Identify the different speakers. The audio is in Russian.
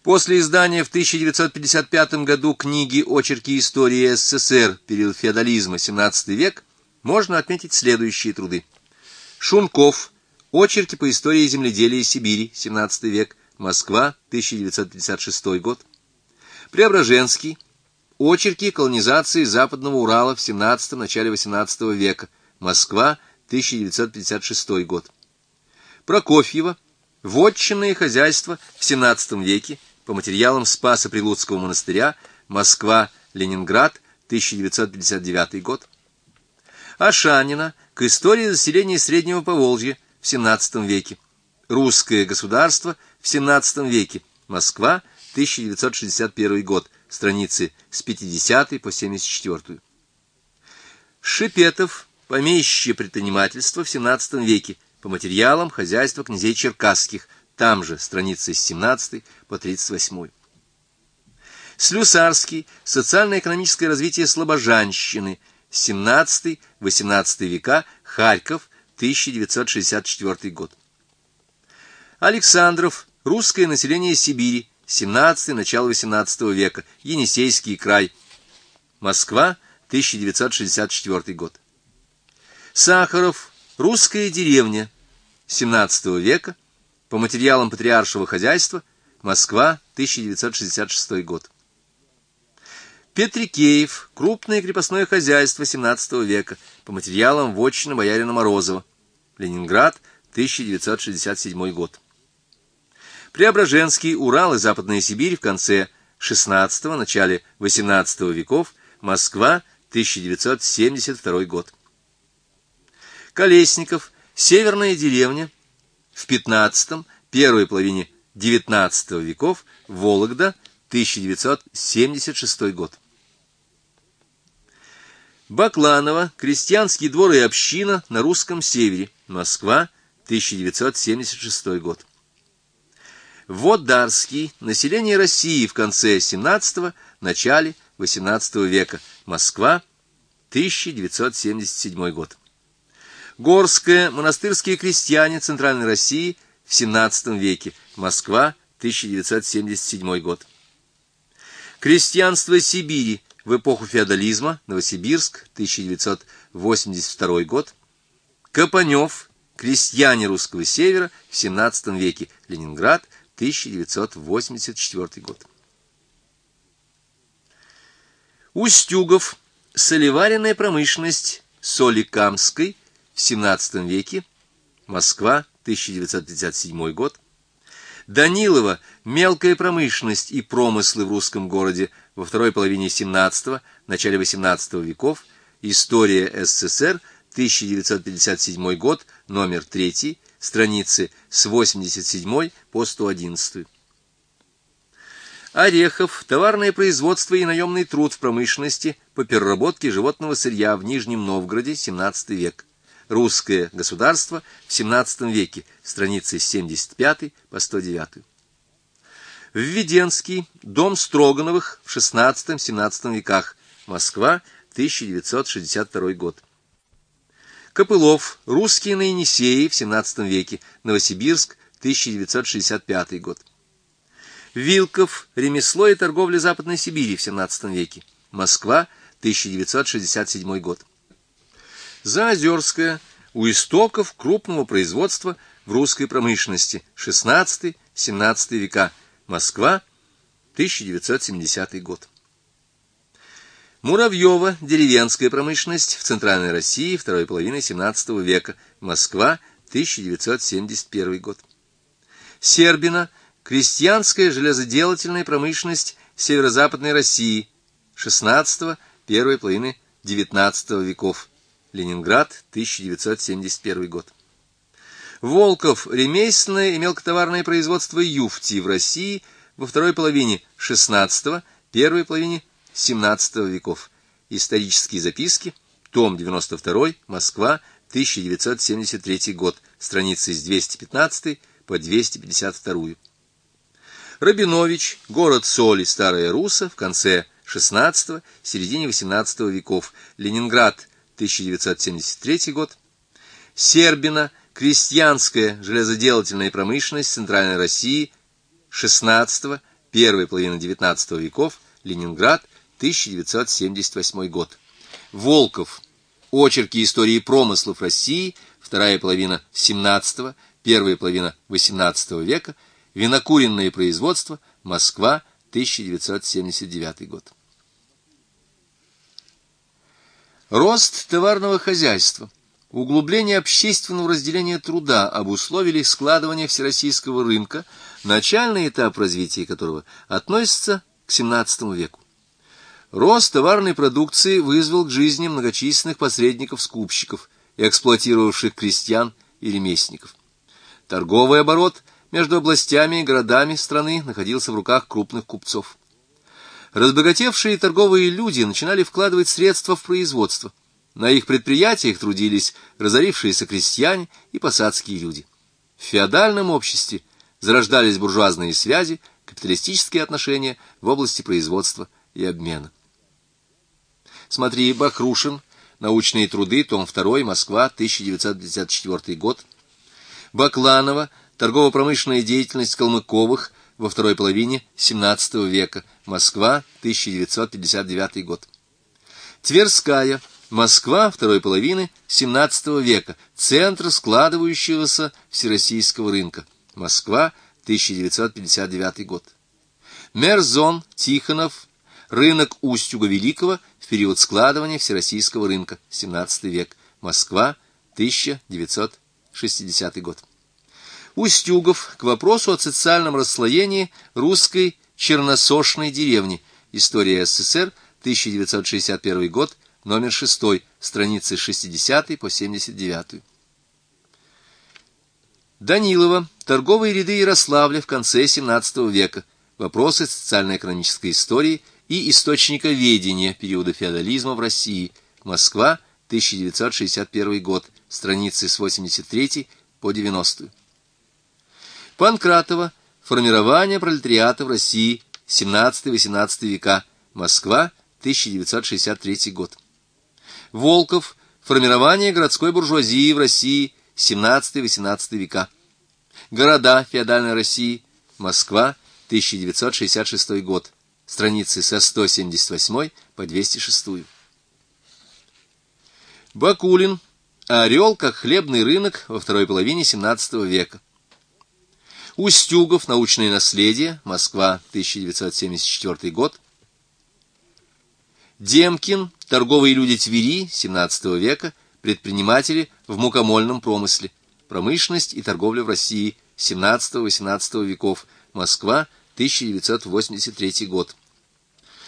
Speaker 1: После издания в 1955 году книги «Очерки истории СССР. Период феодализма. XVII век» можно отметить следующие труды. Шунков. Очерки по истории земледелия Сибири. XVII век. Москва. 1956 год. Преображенский. Очерки колонизации Западного Урала в XVII – начале XVIII века. Москва. 1956 год. Прокофьева. Вотчинное хозяйство в XVII веке. По материалам Спасо-Прилуцкого монастыря. Москва. Ленинград. 1959 год. Ашанина. К истории заселения Среднего Поволжья в XVII веке. Русское государство в XVII веке. Москва. 1961 год. Страницы с 50 по 74. Шипетов. Помещичье предпринимательство в XVII веке. По материалам хозяйства князей Черкасских. Там же страницы с 17 по 38. Слюсарский. Социально-экономическое развитие слобожанщины. XVII-XVIII века. Харьков. 1964 год. Александров. Русское население Сибири. XVII – начало XVIII века. Енисейский край. Москва. 1964 год. Сахаров. Русская деревня. XVII века. По материалам патриаршего хозяйства. Москва. 1966 год. Петрикеев. Крупное крепостное хозяйство XVII века. По материалам вотчины боярина Морозова. Ленинград. 1967 год. Преображенский. Урал и Западная Сибирь в конце XVI – начале XVIII веков. Москва. 1972 год. Колесников. Северная деревня. В XV – первой половине XIX веков. Вологда. 1976 год. Бакланова. Крестьянский двор и община на русском севере. Москва. 1976 год. Водарский. Население России в конце XVII – начале XVIII века. Москва. 1977 год. Горская. Монастырские крестьяне Центральной России в XVII веке. Москва. 1977 год. Крестьянство Сибири в эпоху феодализма. Новосибирск. 1982 год. Копанев. Крестьяне русского севера в XVII веке. Ленинград. 1984 год. Устюгов. Солеваренная промышленность Соликамской в XVII веке. Москва. 1957 год. Данилова. Мелкая промышленность и промыслы в русском городе во второй половине XVII – начале XVIII веков. История СССР. 1957 год. Номер 3. Страницы с 87 по 111. Орехов. Товарное производство и наемный труд в промышленности по переработке животного сырья в Нижнем Новгороде, XVII век. Русское государство в XVII веке. Страницы с 75 по 109. Введенский. Дом Строгановых в XVI-XVII веках. Москва. 1962 год. Копылов. Русские на Енисее в XVII веке. Новосибирск. 1965 год. Вилков. Ремесло и торговля Западной Сибири в XVII веке. Москва. 1967 год. Заозерская. У истоков крупного производства в русской промышленности. XVI-XVII века. Москва. 1970 год. Муравьева. Деревенская промышленность в Центральной России второй половины XVII века. Москва. 1971 год. Сербина. Крестьянская железоделательная промышленность Северо-Западной России. XVI – первой половины XIX веков. Ленинград. 1971 год. Волков. Ремесленное и мелкотоварное производство юфти в России во второй половине XVI – первой половине XVII веков. Исторические записки. Том 92. Москва. 1973 год. Страницы с 215 по 252. Рабинович. Город Соли. Старая Русса. В конце XVI – середине XVIII веков. Ленинград. 1973 год. Сербина. Крестьянская железоделательная промышленность Центральной России XVI первая половина XIX веков, Ленинград, 1978 год. Волков. Очерки истории промыслов России, вторая половина XVII, первая половина XVIII века, винокуренное производство, Москва, 1979 год. Рост товарного хозяйства, углубление общественного разделения труда обусловили складывание всероссийского рынка, начальный этап развития которого относится к XVII веку. Рост товарной продукции вызвал к жизни многочисленных посредников-скупщиков, эксплуатировавших крестьян и ремесленников. Торговый оборот между областями и городами страны находился в руках крупных купцов. Разбогатевшие торговые люди начинали вкладывать средства в производство. На их предприятиях трудились разорившиеся крестьяне и посадские люди. В феодальном обществе зарождались буржуазные связи, капиталистические отношения в области производства и обмена. Смотри Бахрушин, научные труды, том 2, Москва, 1954 год. Бакланова, торгово-промышленная деятельность Калмыковых во второй половине XVII века, Москва, 1959 год. Тверская, Москва, второй половины XVII века, центр складывающегося всероссийского рынка, Москва, 1959 год. Мерзон, Тихонов, рынок Устюга-Великого в период складывания всероссийского рынка, XVII век, Москва, 1960 год. Устюгов к вопросу о социальном расслоении русской черносошной деревни. История СССР, 1961 год, номер 6, страницы с 60 по 79. Данилова. Торговые ряды Ярославля в конце XVII века. Вопросы социально-экономической истории и источниковедения периода феодализма в России. Москва, 1961 год, страницы с 83 по 90. Панкратова. Формирование пролетариата в России, XVII-XVIII века, Москва, 1963 год. Волков. Формирование городской буржуазии в России, XVII-XVIII века. Города феодальной России, Москва, 1966 год, страницы со 178 по 206. Бакулин. Орел как хлебный рынок во второй половине XVII века. Устюгов. Научное наследие. Москва, 1974 год. Демкин. Торговые люди Твери, XVII века. Предприниматели в мукомольном промысле. Промышленность и торговля в России, XVII-XVIII веков. Москва, 1983 год.